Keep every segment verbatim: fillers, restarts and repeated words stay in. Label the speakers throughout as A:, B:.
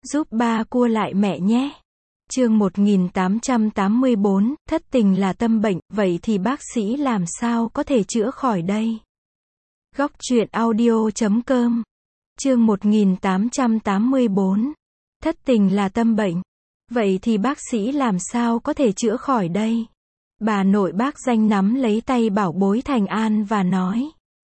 A: Giúp ba cua lại mẹ nhé. Chương một nghìn tám trăm tám mươi bốn, thất tình là tâm bệnh, vậy thì bác sĩ làm sao có thể chữa khỏi đây? Góc truyện audio chấm com. Chương một nghìn tám trăm tám mươi bốn, thất tình là tâm bệnh, vậy thì bác sĩ làm sao có thể chữa khỏi đây? Bà nội bác Danh nắm lấy tay bảo bối Thành An và nói: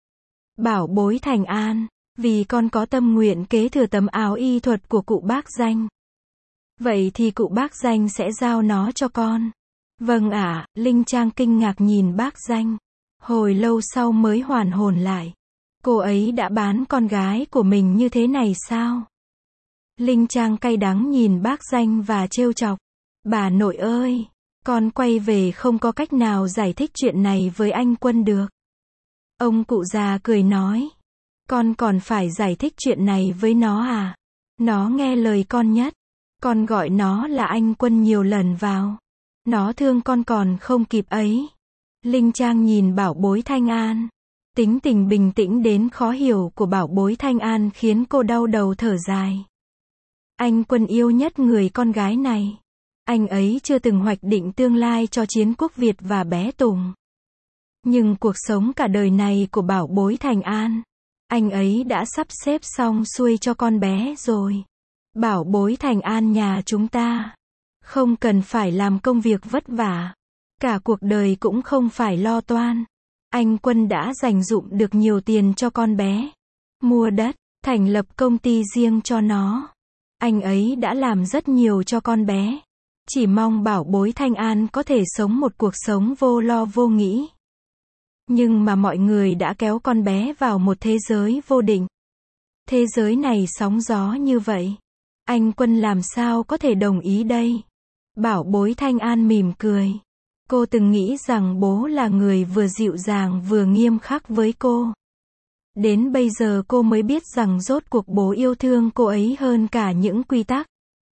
A: Bảo bối Thành An, vì con có tâm nguyện kế thừa tấm áo y thuật của cụ bác Danh. Vậy thì cụ bác Danh sẽ giao nó cho con. Vâng ạ. Linh Trang kinh ngạc nhìn bác Danh. Hồi lâu sau mới hoàn hồn lại. Cô ấy đã bán con gái của mình như thế này sao? Linh Trang cay đắng nhìn bác Danh và trêu chọc. Bà nội ơi, con quay về không có cách nào giải thích chuyện này với anh Quân được. Ông cụ già cười nói: Con còn phải giải thích chuyện này với nó à? Nó nghe lời con nhất. Con gọi nó là anh Quân nhiều lần vào. Nó thương con còn không kịp ấy. Linh Trang nhìn bảo bối Thanh An. Tính tình bình tĩnh đến khó hiểu của bảo bối Thanh An khiến cô đau đầu thở dài. Anh Quân yêu nhất người con gái này. Anh ấy chưa từng hoạch định tương lai cho Chiến Quốc Việt và bé Tùng. Nhưng cuộc sống cả đời này của bảo bối Thành An, anh ấy đã sắp xếp xong xuôi cho con bé rồi. Bảo bối Thành An nhà chúng ta không cần phải làm công việc vất vả, cả cuộc đời cũng không phải lo toan. Anh Quân đã dành dụm được nhiều tiền cho con bé, mua đất, thành lập công ty riêng cho nó. Anh ấy đã làm rất nhiều cho con bé. Chỉ mong bảo bối Thanh An có thể sống một cuộc sống vô lo vô nghĩ. Nhưng mà mọi người đã kéo con bé vào một thế giới vô định. Thế giới này sóng gió như vậy. Anh Quân làm sao có thể đồng ý đây? Bảo bối Thanh An mỉm cười. Cô từng nghĩ rằng bố là người vừa dịu dàng vừa nghiêm khắc với cô. Đến bây giờ cô mới biết rằng rốt cuộc bố yêu thương cô ấy hơn cả những quy tắc.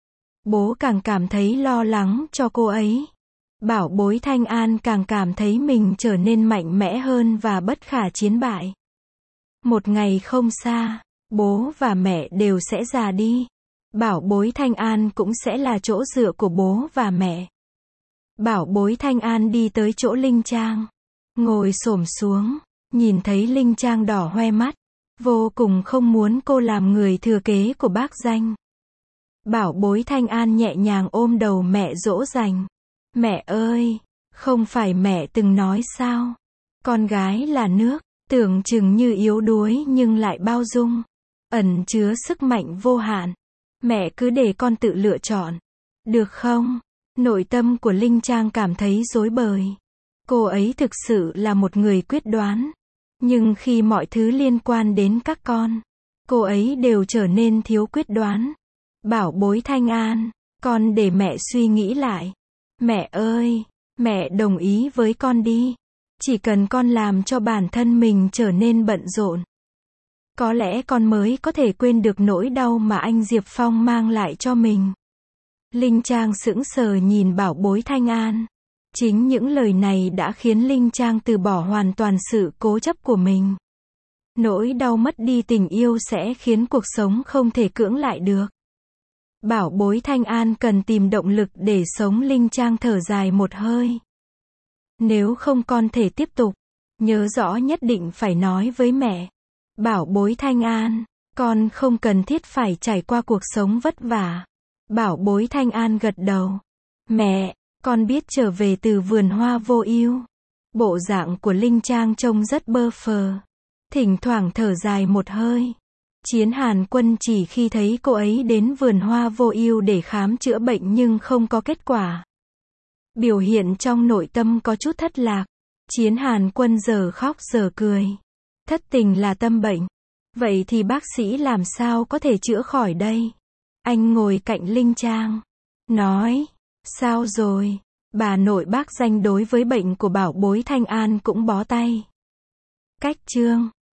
A: Bố càng cảm thấy lo lắng cho cô ấy. Bảo bối Thanh An càng cảm thấy mình trở nên mạnh mẽ hơn và bất khả chiến bại. Một ngày không xa, bố và mẹ đều sẽ già đi. Bảo bối Thanh An cũng sẽ là chỗ dựa của bố và mẹ. Bảo bối Thanh An đi tới chỗ Linh Trang. Ngồi xổm xuống, nhìn thấy Linh Trang đỏ hoe mắt. Vô cùng không muốn cô làm người thừa kế của bác Danh. Bảo bối Thanh An nhẹ nhàng ôm đầu mẹ dỗ dành. Mẹ ơi, không phải mẹ từng nói sao? Con gái là nước, tưởng chừng như yếu đuối nhưng lại bao dung, ẩn chứa sức mạnh vô hạn. Mẹ cứ để con tự lựa chọn, được không? Nội tâm của Linh Trang cảm thấy rối bời. Cô ấy thực sự là một người quyết đoán. Nhưng khi mọi thứ liên quan đến các con, cô ấy đều trở nên thiếu quyết đoán. Bảo bối Thanh An, con để mẹ suy nghĩ lại. Mẹ ơi, mẹ đồng ý với con đi. Chỉ cần con làm cho bản thân mình trở nên bận rộn, có lẽ con mới có thể quên được nỗi đau mà anh Diệp Phong mang lại cho mình. Linh Trang sững sờ nhìn bảo bối Thanh An. Chính những lời này đã khiến Linh Trang từ bỏ hoàn toàn sự cố chấp của mình. Nỗi đau mất đi tình yêu sẽ khiến cuộc sống không thể cưỡng lại được. Bảo bối Thanh An cần tìm động lực để sống. Linh Trang thở dài một hơi. Nếu không con thể tiếp tục, nhớ rõ nhất định phải nói với mẹ. Bảo bối Thanh An, con không cần thiết phải trải qua cuộc sống vất vả. Bảo bối Thanh An gật đầu. Mẹ, con biết trở về từ vườn hoa vô ưu. Bộ dạng của Linh Trang trông rất bơ phờ. Thỉnh thoảng thở dài một hơi. Chiến Hàn Quân chỉ khi thấy cô ấy đến vườn hoa vô ưu để khám chữa bệnh nhưng không có kết quả. Biểu hiện trong nội tâm có chút thất lạc. Chiến Hàn Quân giờ khóc giờ cười. Thất tình là tâm bệnh. Vậy thì bác sĩ làm sao có thể chữa khỏi đây? Anh ngồi cạnh Linh Trang. Nói, sao rồi? Bà nội bác Danh đối với bệnh của bảo bối Thanh An cũng bó tay. Cách chương